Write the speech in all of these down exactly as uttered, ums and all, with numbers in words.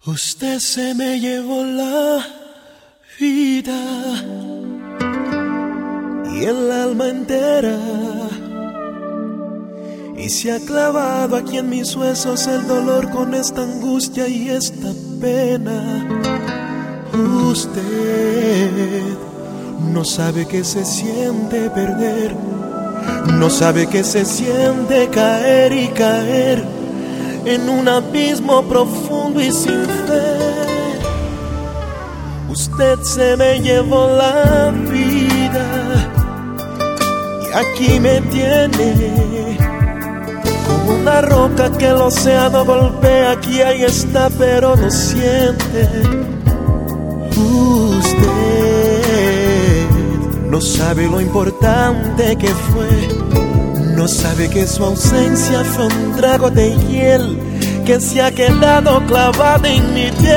Usted se me llevó la vida y el alma entera, y se ha clavado aquí en mis huesos el dolor con esta angustia y esta pena. Usted no sabe que se siente perder, no sabe que se siente caer y caer en un abismo profundo y sin fe. Usted se me llevó la vida y aquí me tiene como una roca que el océano golpea. Aquí ahí está, pero no siente. Usted no sabe lo importante que fue, no sabe que su ausencia fue un trago de hiel que se ha quedado clavado en mi piel.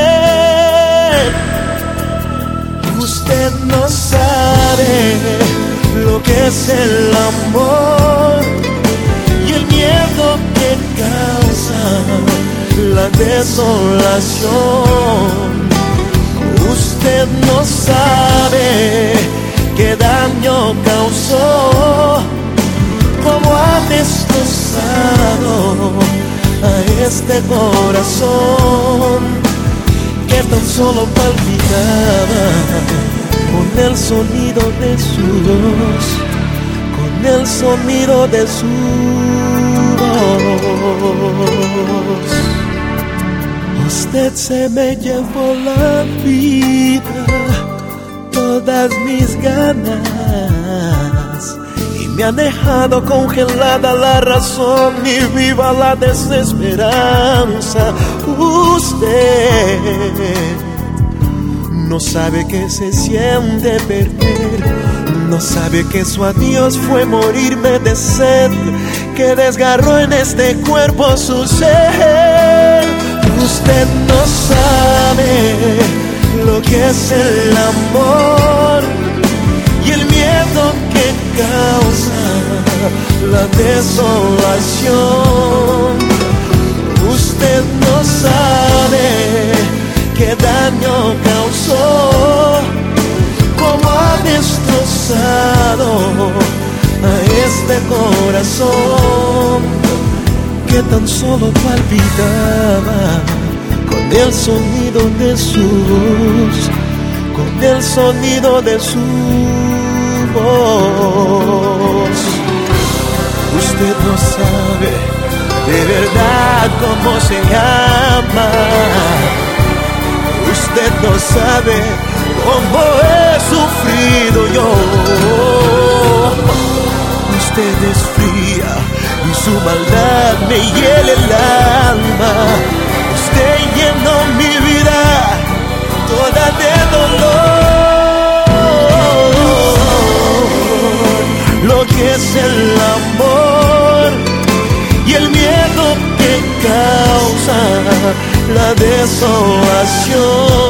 Usted no sabe lo que es el amor y el miedo que causa la desolación. Usted no sabe qué daño causó, cómo ha destrozado a este corazón que tan solo palpitaba con el sonido de su voz, con el sonido de su voz. Usted se me llevó la vida, todas mis ganas, me ha dejado congelada la razón y viva la desesperanza. Usted no sabe que se siente perder, no sabe que su adiós fue morirme de sed, que desgarró en este cuerpo su ser. Usted no sabe lo que es el amor y el miedo que causa la desolación. Usted no sabe qué daño causó, cómo ha destrozado a este corazón que tan solo palpitaba con el sonido de su voz, con el sonido de su voz. Usted no sabe de verdad cómo se llama, usted no sabe cómo he sufrido yo. Usted es fría y su maldad me hiela el alma. Usted llenó mi vida toda de dolor, lo que es el amor y el miedo que causa la desolación.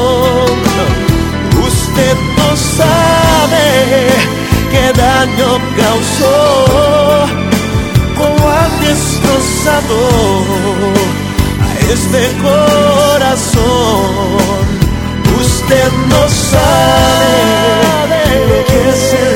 Usted no sabe qué daño causó, cómo ha destrozado a este corazón. Usted no sabe lo que es el